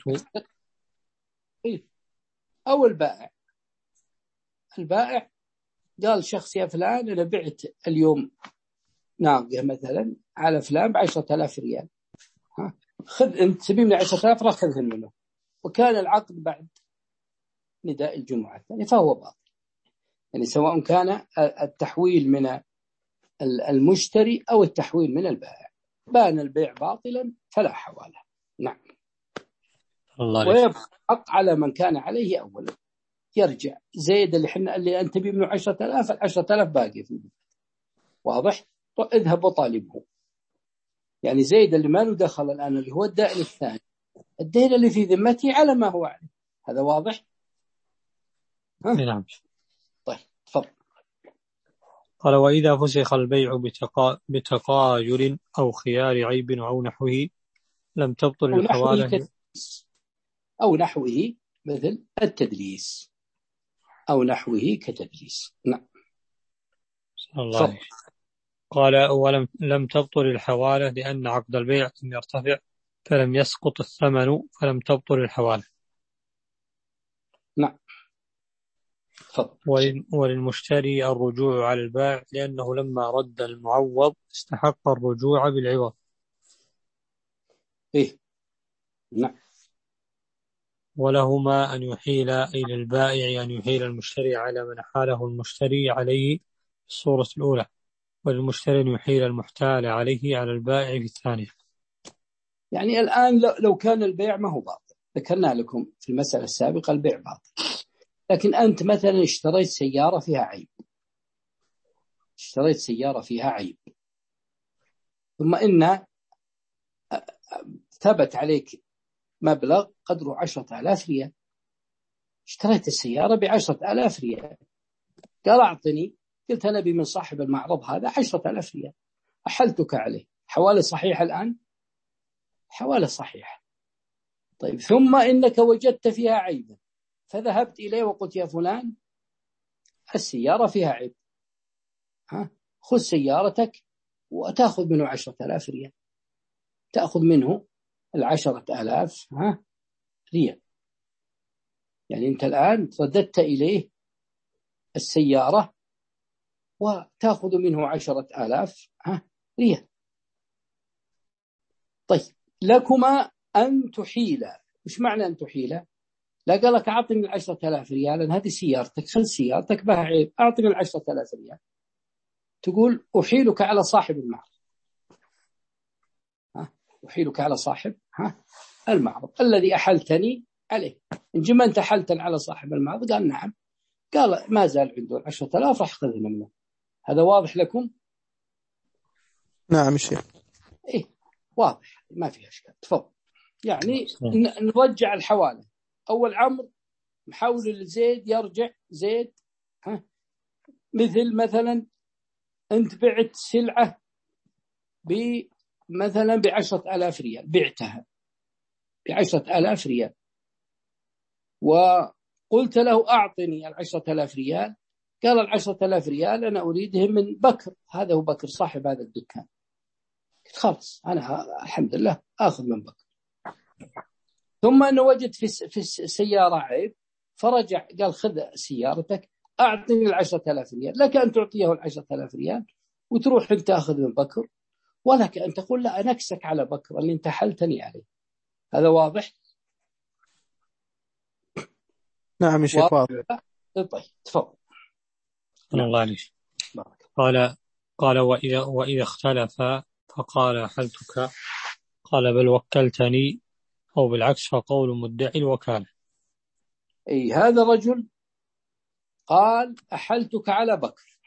أو البائع البائع قال شخص يا فلان أنا بعت اليوم ناقة مثلا على فلان بعشرة آلاف ريال، ها خذ أنت سبيل من عشرة آلاف راح خذهن منه، وكان العقد بعد نداء الجمعة الثانية فهو باطل. يعني سواء كان التحويل من المشتري أو التحويل من البائع بان البيع باطلا فلا حواله. نعم. ويبقى حق على من كان عليه أولا، يرجع زيد اللي حنا اللي أنت بي منه عشرة آلاف العشرة آلاف باقي في البيت، واضح؟ اذهب وطالبه يعني زيد اللي ما له دخل الآن اللي هو الدائن الثاني، الدين اللي في ذمته على ما هو عليه. هذا واضح؟ نعم. طيب تفضل. قال وإذا فسخ البيع بتقا... بتقاير أو خيار عيب أو نحوه لم تبطل أو الحوالة نحوه, أو نحوه مثل التدليس، أو نحوه كتدليس. نعم. الله. قال ولم لم تبطل الحوالة لأن عقد البيع لم يرتفع فلم يسقط الثمن فلم تبطل الحوالة. نعم. وللمشتري الرجوع على البائع لأنه لما رد المعوض استحق الرجوع بالعوض. إيه؟ نعم. ولهما أن يحيل إلى البائع أن يحيل المشتري على من حاله المشتري عليه في الصورة الأولى، وللمشتري أن يحيل المحتال عليه على البائع في الثانية. يعني الآن لو كان البيع ما هو باطل، ذكرنا لكم في المسألة السابقة البيع باطل، لكن أنت مثلا اشتريت سيارة فيها عيب، اشتريت سيارة فيها عيب ثم إن ثبت عليك مبلغ قدره عشرة آلاف ريال، اشتريت السيارة بعشرة آلاف ريال، قال أعطني، قلت أنا بي من صاحب المعرض هذا عشرة آلاف ريال، أحلتك عليه، حوالة صحيحة الآن؟ حوالة صحيحة. طيب ثم إنك وجدت فيها عيبا فذهبت إليه وقلت يا فلان السيارة فيها عيب، ها خذ سيارتك وتأخذ منه عشرة آلاف ريال، تأخذ منه العشرة آلاف ها ريال. يعني أنت الآن رددت إليه السيارة وتأخذ منه عشرة آلاف ها ريال. طيب لكما أن تحيلا. وش معنى أن تحيلا؟ لا قال لك أعطني العشرة آلاف ريال، هذه سيارتك، خذ سيارتك بها عيب، أعطني العشرة آلاف ريال. تقول أحيلك على صاحب المعرض، ها أحيلك على صاحب ها المعرض الذي أحلتني عليه. إن جمع أنت حلتا على صاحب المعرض قال نعم، قال ما زال عنده العشرة آلاف راح خذ منه. هذا واضح لكم؟ نعم الشيخ. إيه واضح ما فيها إشكال. تفضل. يعني نرجع الحوالة. أول عمرو محاول لزيد يرجع زيد، ها مثل مثلا أنت بعت سلعة بمثلا بعشرة آلاف ريال، بعتها بعشرة آلاف ريال وقلت له أعطني العشرة آلاف ريال، قال العشرة آلاف ريال أنا أريدهم من بكر، هذا هو بكر صاحب هذا الدكان. خلاص أنا الحمد لله أخذ من بكر. ثم أنه وجد في في السيارة عيب فرجع قال خذ سيارتك أعطني العشرة آلاف ريال، لك أن تعطيه العشرة آلاف ريال وتروح أنت تأخذ من بكر، ولك أن تقول لا أنا أكسك على بكر اللي أنت حلتني عليه. هذا واضح؟ نعم يا شيخ واضح. طيب تفضل. الله عليك. قال قال وإذا وإذا اختلف فقال حلتك قال بل وكلتني، أو بالعكس فقول مدعي الوكالة. أي هذا رجل قال أحلتك على بكر،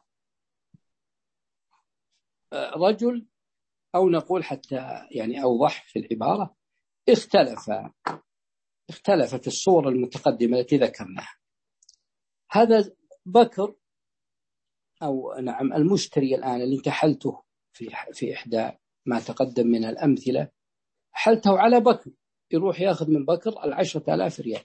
رجل أو نقول حتى يعني أوضح في العبارة اختلف اختلفت الصورة المتقدمة التي ذكرناها. هذا بكر أو نعم المشتري الآن اللي انت حلته في في إحدى ما تقدم من الأمثلة، حلته على بكر، يروح يأخذ من بكر العشرة آلاف ريال،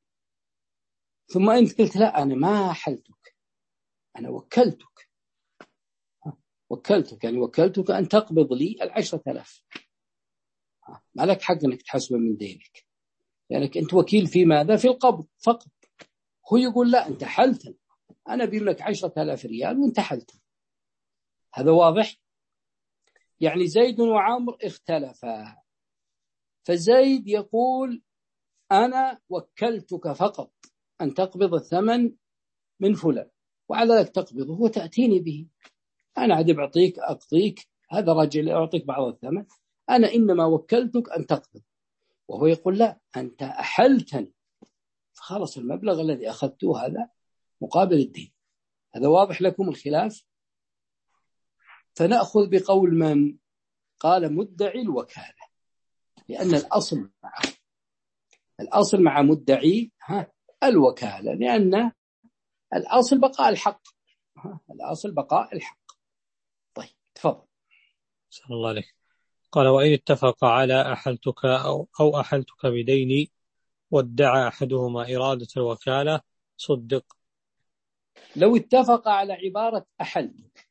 ثم أنت قلت لا أنا ما حلتك، أنا وكلتك وكلتك يعني وكلتك أن تقبض لي العشرة آلاف، ما لك حق أنك تحسب من دينك، لأنك يعني أنت وكيل في ماذا؟ في القبض فقط. هو يقول لا أنت حلتني، أنا بيملك عشرة آلاف ريال وانت حلتني. هذا واضح؟ يعني زيد وعمر اختلفا، فزيد يقول أنا وكلتك فقط أن تقبض الثمن من فلان وعلى ذلك تقبضه وتأتيني به، أنا عاد بعطيك أقضيك، هذا رجل أعطيك بعض الثمن، أنا إنما وكلتك أن تقبض. وهو يقول لا أنت أحلتني، فخلص المبلغ الذي أخذته هذا مقابل الدين. هذا واضح لكم الخلاف؟ فنأخذ بقول من؟ قال مدعي الوكالة، لأن الأصل مع الأصل مع مدعي ها الوكالة، لأن الأصل بقاء الحق، الأصل بقاء الحق. طيب تفضل. صلى الله عليه. قال وإن اتفق على أحلتك أو, أو أحلتك بديني وادعى أحدهما إرادة الوكالة صدق. لو اتفق على عبارة أحلتك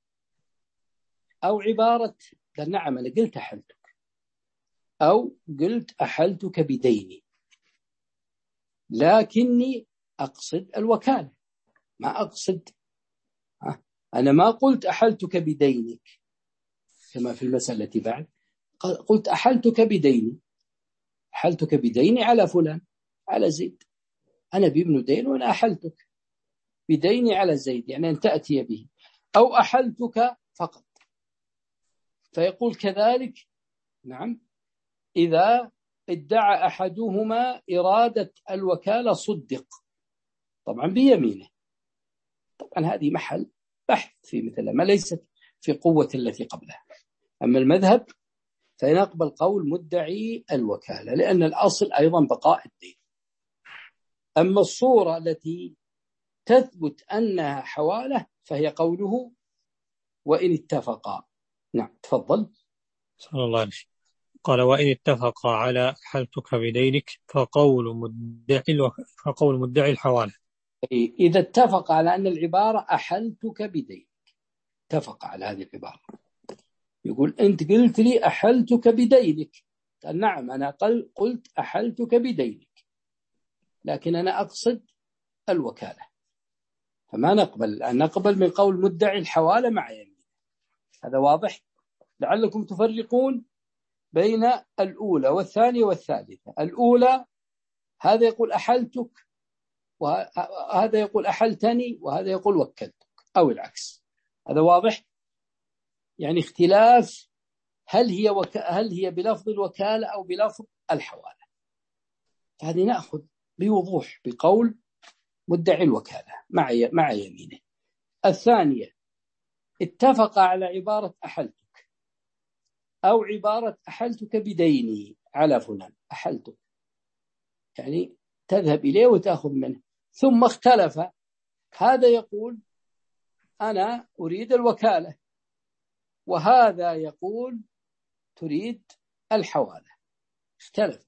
أو عبارة نعم أنا قلت أحلتك أو قلت أحلتك بديني، لكني أقصد الوكالة ما أقصد، أنا ما قلت أحلتك بدينك كما في المسألة التي بعد، قلت أحلتك بديني، أحلتك بديني على فلان على زيد، أنا بابن دين وأنا أحلتك بديني على زيد، يعني أن تأتي به، أو أحلتك فقط. فيقول كذلك نعم إذا ادعى أحدهما إرادة الوكالة صدق، طبعا بيمينه. طبعا هذه محل بحث في مثلها، ما ليست في قوة التي قبلها. أما المذهب فينقبل قول مدعي الوكالة، لأن الأصل أيضا بقاء الدين. أما الصورة التي تثبت أنها حوالة فهي قوله وإن اتفقا. نعم تفضل. صلى الله عليه. قال وإن اتفقا على أحلتك بدينك فقول مدعي الوك... فقول مدعي الحوالة. إذا اتفق على أن العبارة أحلتك بدينك، اتفق على هذه العبارة، يقول أنت قلت لي أحلتك بدينك، قال نعم أنا قلت أحلتك بدينك، لكن أنا أقصد الوكالة، فما نقبل أن نقبل من قول مدعي الحوالة مع يمين. هذا واضح؟ لعلكم تفرقون بين الأولى والثانية والثالثة. الأولى هذا يقول أحلتك وهذا يقول أحلتني وهذا يقول وكلتك، أو العكس. هذا واضح؟ يعني اختلاف هل هي وك... هل هي بلفظ الوكالة أو بلفظ الحوالة. فهذه نأخذ بوضوح بقول مدعي الوكالة مع ي... مع يمينه. الثانية اتفق على عبارة أحلتك أو عبارة أحلتك بديني على فلان، أحلتك يعني تذهب إليه وتأخذ منه، ثم اختلف، هذا يقول أنا أريد الوكالة وهذا يقول تريد الحوالة، اختلف.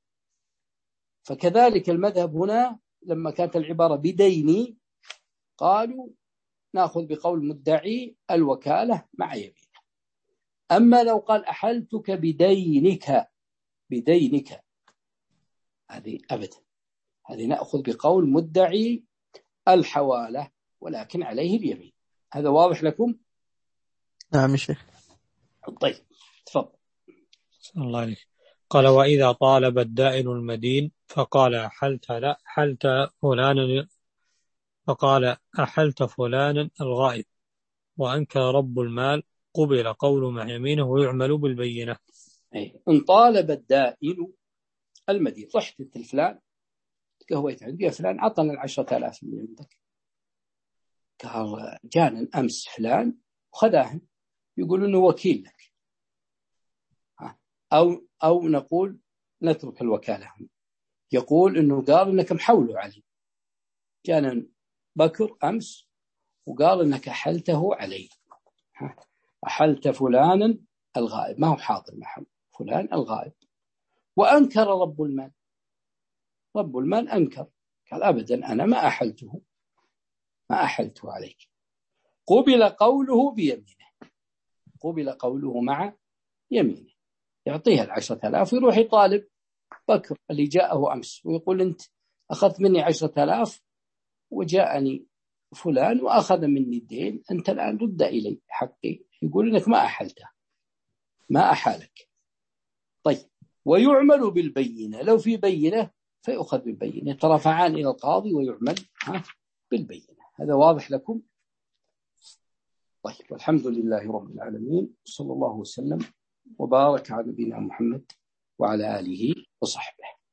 فكذلك المذهب هنا لما كانت العبارة بديني قالوا نأخذ بقول مدعي الوكالة مع يمينه. أما لو قال أحلتك بدينك بدينك هذه أبدا، هذه نأخذ بقول مدعي الحوالة ولكن عليه اليمين. هذا واضح لكم؟ نعم شيخ. طيب تفضل. صلى الله عليه. قال وإذا طالب الدائن المدين فقال أحلت لا أحلت فلانا فقال أحلت فلانا الغائب وأنكر رب المال قبل قوله مع يمينه ويعمل بالبينة. أي إن طالب الدائن المدين، رحت الفلان قهويت عندي فلان عطنا العشرة آلاف اللي عندك، قال جانا أمس فلان وخذاهم، يقول إنه وكيل لك، أو أو نقول نترك الوكالة، يقول إنه قال إنك محوله علي، جانا بكر أمس وقال إنك أحلته علي، أحلت فلانا الغائب، ما هو حاضر معه فلان الغائب، وأنكر رب المال، رب المال أنكر قال أبدا أنا ما أحلته ما أحلته عليك، قبل قوله بيمينه، قبل قوله مع يمينه، يعطيها العشرة آلاف ويروح يطالب بكر اللي جاءه أمس ويقول أنت أخذت مني عشرة آلاف وجاءني فلان وأخذ مني الدين، أنت الآن رد إلي حقي، يقول إنك ما أحلته ما أحالك. طيب ويعمل بالبينة، لو في بينة فيأخذ بالبينة، يترفعان إلى القاضي ويعمل بالبينة. هذا واضح لكم؟ طيب والحمد لله رب العالمين، صلى الله وسلم وبارك على نبينا محمد وعلى آله وصحبه.